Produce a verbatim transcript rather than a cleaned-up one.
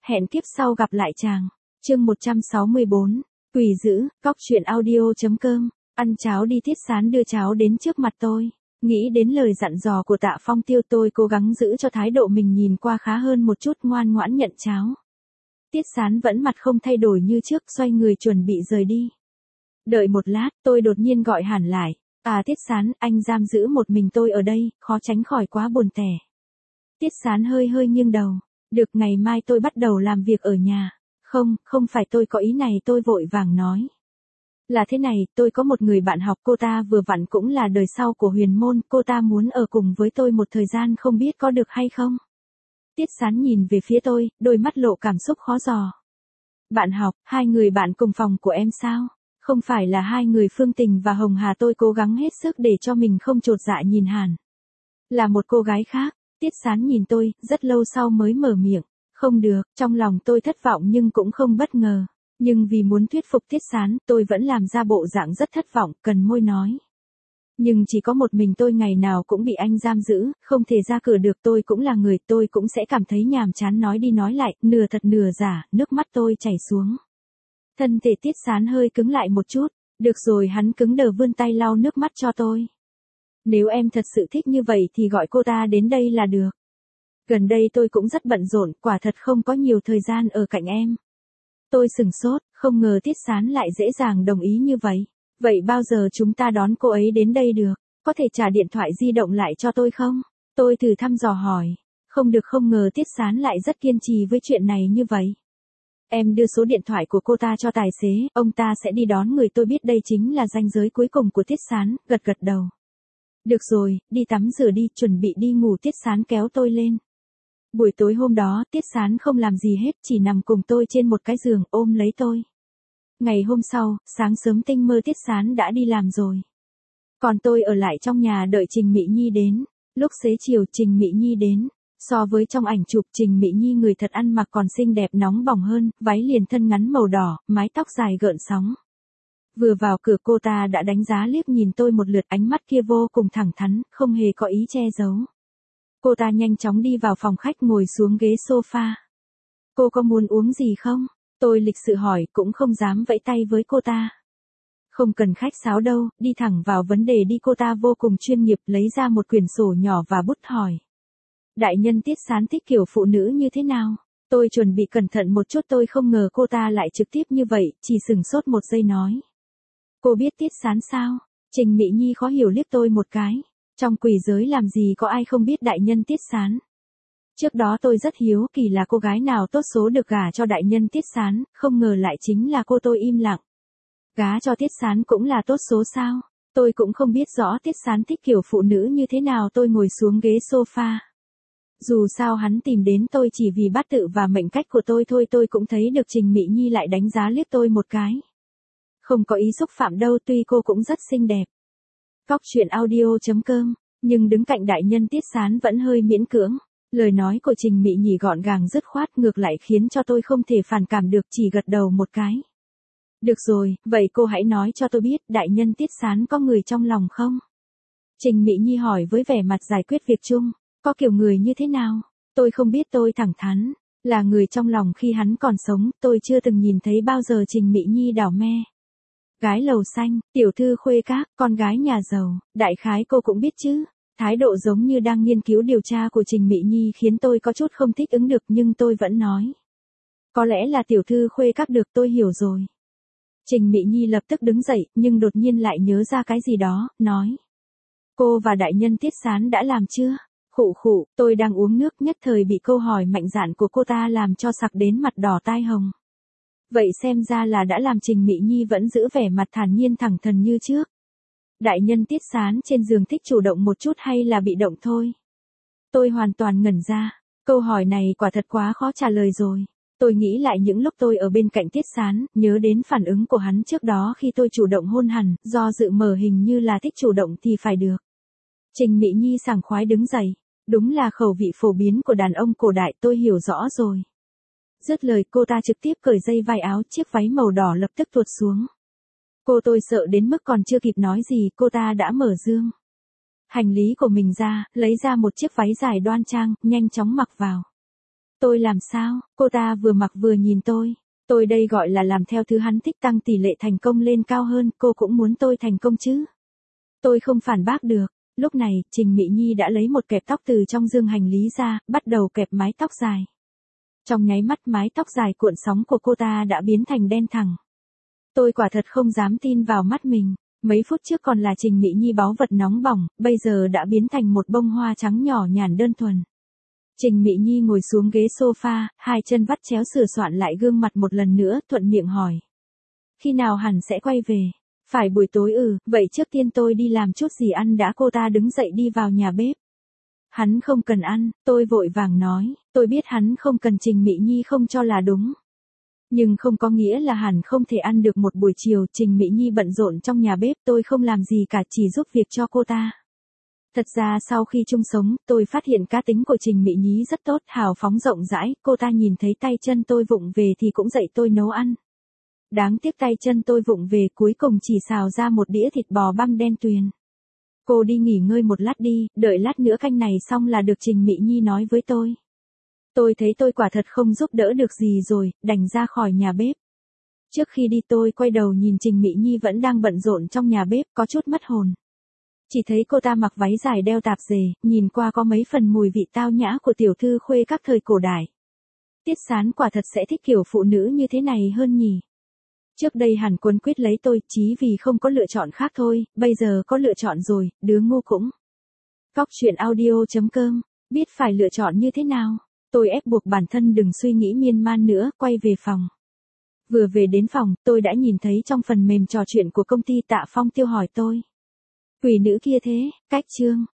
hẹn kiếp sau gặp lại chàng. Chương một trăm sáu mươi bốn, Quỷ dữ, góc truyện audio.com, ăn cháo đi. Tiết Sán đưa cháo đến trước mặt tôi. Nghĩ đến lời dặn dò của Tạ Phong Tiêu, tôi cố gắng giữ cho thái độ mình nhìn qua khá hơn một chút, ngoan ngoãn nhận cháo. Tiết Sán vẫn mặt không thay đổi như trước, xoay người chuẩn bị rời đi. Đợi một lát, tôi đột nhiên gọi Hàn lại. À Tiết Sán, anh giam giữ một mình tôi ở đây, khó tránh khỏi quá buồn tẻ. Tiết Sán hơi hơi nghiêng đầu. Được, ngày mai tôi bắt đầu làm việc ở nhà. Không, không phải tôi có ý này, tôi vội vàng nói. Là thế này, tôi có một người bạn học, cô ta vừa vặn cũng là đời sau của Huyền Môn, cô ta muốn ở cùng với tôi một thời gian, không biết có được hay không? Tiết Sán nhìn về phía tôi, đôi mắt lộ cảm xúc khó dò. Bạn học, hai người bạn cùng phòng của em sao? Không phải là hai người Phương Tình và Hồng Hà? Tôi cố gắng hết sức để cho mình không chột dạ nhìn Hàn. Là một cô gái khác. Tiết Sán nhìn tôi, rất lâu sau mới mở miệng. Không được, trong lòng tôi thất vọng nhưng cũng không bất ngờ. Nhưng vì muốn thuyết phục Tiết Sán, tôi vẫn làm ra bộ dạng rất thất vọng, cần môi nói. Nhưng chỉ có một mình tôi, ngày nào cũng bị anh giam giữ, không thể ra cửa được. Tôi cũng là người, tôi cũng sẽ cảm thấy nhàm chán, nói đi nói lại, nửa thật nửa giả, nước mắt tôi chảy xuống. Thân thể Tiết Sán hơi cứng lại một chút. Được rồi, hắn cứng đờ vươn tay lau nước mắt cho tôi. Nếu em thật sự thích như vậy thì gọi cô ta đến đây là được. Gần đây tôi cũng rất bận rộn, quả thật không có nhiều thời gian ở cạnh em. Tôi sửng sốt, không ngờ Tiết Sán lại dễ dàng đồng ý như vậy. Vậy bao giờ chúng ta đón cô ấy đến đây được? Có thể trả điện thoại di động lại cho tôi không? Tôi thử thăm dò hỏi. Không được, không ngờ Tiết Sán lại rất kiên trì với chuyện này như vậy. Em đưa số điện thoại của cô ta cho tài xế, ông ta sẽ đi đón người. Tôi biết đây chính là ranh giới cuối cùng của Tiết Sán, gật gật đầu. Được rồi, đi tắm rửa đi, chuẩn bị đi ngủ. Tiết Sán kéo tôi lên. Buổi tối hôm đó, Tiết Sán không làm gì hết, chỉ nằm cùng tôi trên một cái giường, ôm lấy tôi. Ngày hôm sau, sáng sớm tinh mơ Tiết Sán đã đi làm rồi. Còn tôi ở lại trong nhà đợi Trình Mị Nhi đến. Lúc xế chiều Trình Mị Nhi đến. So với trong ảnh chụp, Trình Mị Nhi người thật ăn mặc còn xinh đẹp nóng bỏng hơn, váy liền thân ngắn màu đỏ, mái tóc dài gợn sóng. Vừa vào cửa cô ta đã đánh giá liếc nhìn tôi một lượt, ánh mắt kia vô cùng thẳng thắn, không hề có ý che giấu. Cô ta nhanh chóng đi vào phòng khách, ngồi xuống ghế sofa. Cô có muốn uống gì không? Tôi lịch sự hỏi, cũng không dám vẫy tay với cô ta. Không cần khách sáo đâu, đi thẳng vào vấn đề đi. Cô ta vô cùng chuyên nghiệp, lấy ra một quyển sổ nhỏ và bút hỏi. Đại nhân Tiết Sán thích kiểu phụ nữ như thế nào? Tôi chuẩn bị cẩn thận một chút, tôi không ngờ cô ta lại trực tiếp như vậy, chỉ sửng sốt một giây nói. Cô biết Tiết Sán sao? Trình Mị Nhi khó hiểu liếc tôi một cái. Trong quỷ giới làm gì có ai không biết đại nhân Tiết Sán. Trước đó tôi rất hiếu kỳ là cô gái nào tốt số được gả cho đại nhân Tiết Sán, không ngờ lại chính là cô. Tôi im lặng. Gả cho Tiết Sán cũng là tốt số sao? Tôi cũng không biết rõ Tiết Sán thích kiểu phụ nữ như thế nào. Tôi ngồi xuống ghế sofa. Dù sao hắn tìm đến tôi chỉ vì bát tự và mệnh cách của tôi thôi. Tôi cũng thấy được Trình Mị Nhi lại đánh giá liếc tôi một cái. Không có ý xúc phạm đâu, tuy cô cũng rất xinh đẹp. Góc truyện audio.com, nhưng đứng cạnh đại nhân Tiết Sán vẫn hơi miễn cưỡng. Lời nói của Trình Mị Nhi gọn gàng dứt khoát, ngược lại khiến cho tôi không thể phản cảm được, chỉ gật đầu một cái. Được rồi, vậy cô hãy nói cho tôi biết, đại nhân Tiết Sán có người trong lòng không? Trình Mị Nhi hỏi với vẻ mặt giải quyết việc chung. Có kiểu người như thế nào? Tôi không biết, tôi thẳng thắn. Là người trong lòng khi hắn còn sống, tôi chưa từng nhìn thấy bao giờ. Trình Mị Nhi đảo me. Gái lầu xanh, tiểu thư khuê các, con gái nhà giàu, đại khái cô cũng biết chứ. Thái độ giống như đang nghiên cứu điều tra của Trình Mị Nhi khiến tôi có chút không thích ứng được, nhưng tôi vẫn nói. Có lẽ là tiểu thư khuê các được, tôi hiểu rồi. Trình Mị Nhi lập tức đứng dậy, nhưng đột nhiên lại nhớ ra cái gì đó, nói. Cô và đại nhân Tiết Sán đã làm chưa? Khụ khụ, tôi đang uống nước, nhất thời bị câu hỏi mạnh dạn của cô ta làm cho sặc đến mặt đỏ tai hồng. Vậy xem ra là đã làm. Trình Mị Nhi vẫn giữ vẻ mặt thản nhiên thẳng thừng như trước. Đại nhân Tiết Sán trên giường thích chủ động một chút hay là bị động thôi? Tôi hoàn toàn ngẩn ra. Câu hỏi này quả thật quá khó trả lời rồi. Tôi nghĩ lại những lúc tôi ở bên cạnh Tiết Sán, nhớ đến phản ứng của hắn trước đó khi tôi chủ động hôn hẳn, do dự mở hình như là thích chủ động thì phải được. Trình Mị Nhi sảng khoái đứng dậy. Đúng là khẩu vị phổ biến của đàn ông cổ đại, tôi hiểu rõ rồi. Dứt lời cô ta trực tiếp cởi dây vai áo, chiếc váy màu đỏ lập tức tuột xuống. Cô tôi sợ đến mức còn chưa kịp nói gì, cô ta đã mở dương hành lý của mình ra, lấy ra một chiếc váy dài đoan trang, nhanh chóng mặc vào. Tôi làm sao? Cô ta vừa mặc vừa nhìn tôi. Tôi đây gọi là làm theo thứ hắn thích, tăng tỷ lệ thành công lên cao hơn, cô cũng muốn tôi thành công chứ. Tôi không phản bác được. Lúc này, Trình Mị Nhi đã lấy một kẹp tóc từ trong dương hành lý ra, bắt đầu kẹp mái tóc dài. Trong nháy mắt mái tóc dài cuộn sóng của cô ta đã biến thành đen thẳng. Tôi quả thật không dám tin vào mắt mình. Mấy phút trước còn là Trình Mị Nhi báu vật nóng bỏng, bây giờ đã biến thành một bông hoa trắng nhỏ nhàn đơn thuần. Trình Mị Nhi ngồi xuống ghế sofa, hai chân vắt chéo sửa soạn lại gương mặt một lần nữa, thuận miệng hỏi. Khi nào hẳn sẽ quay về? Phải buổi tối ừ, vậy trước tiên tôi đi làm chút gì ăn đã. Cô ta đứng dậy đi vào nhà bếp. Hắn không cần ăn, tôi vội vàng nói, tôi biết hắn không cần. Trình Mị Nhi không cho là đúng. Nhưng không có nghĩa là hẳn không thể ăn được một buổi chiều. Trình Mị Nhi bận rộn trong nhà bếp, tôi không làm gì cả, chỉ giúp việc cho cô ta. Thật ra sau khi chung sống, tôi phát hiện cá tính của Trình Mị Nhi rất tốt, hào phóng rộng rãi, cô ta nhìn thấy tay chân tôi vụng về thì cũng dạy tôi nấu ăn. Đáng tiếc tay chân tôi vụng về cuối cùng chỉ xào ra một đĩa thịt bò băm đen tuyền. Cô đi nghỉ ngơi một lát đi, đợi lát nữa canh này xong là được, Trình Mị Nhi nói với tôi. Tôi thấy tôi quả thật không giúp đỡ được gì rồi, đành ra khỏi nhà bếp. Trước khi đi tôi quay đầu nhìn Trình Mị Nhi vẫn đang bận rộn trong nhà bếp, có chút mất hồn. Chỉ thấy cô ta mặc váy dài đeo tạp dề, nhìn qua có mấy phần mùi vị tao nhã của tiểu thư khuê các thời cổ đại. Tiết Sán quả thật sẽ thích kiểu phụ nữ như thế này hơn nhỉ. Trước đây hẳn Quân quyết lấy tôi, chỉ vì không có lựa chọn khác thôi, bây giờ có lựa chọn rồi, đứa ngu cũng. Cóc truyện audio chấm com, biết phải lựa chọn như thế nào. Tôi ép buộc bản thân đừng suy nghĩ miên man nữa, quay về phòng. Vừa về đến phòng, tôi đã nhìn thấy trong phần mềm trò chuyện của công ty Tạ Phong Tiêu hỏi tôi. Quỷ nữ kia thế, cách chương.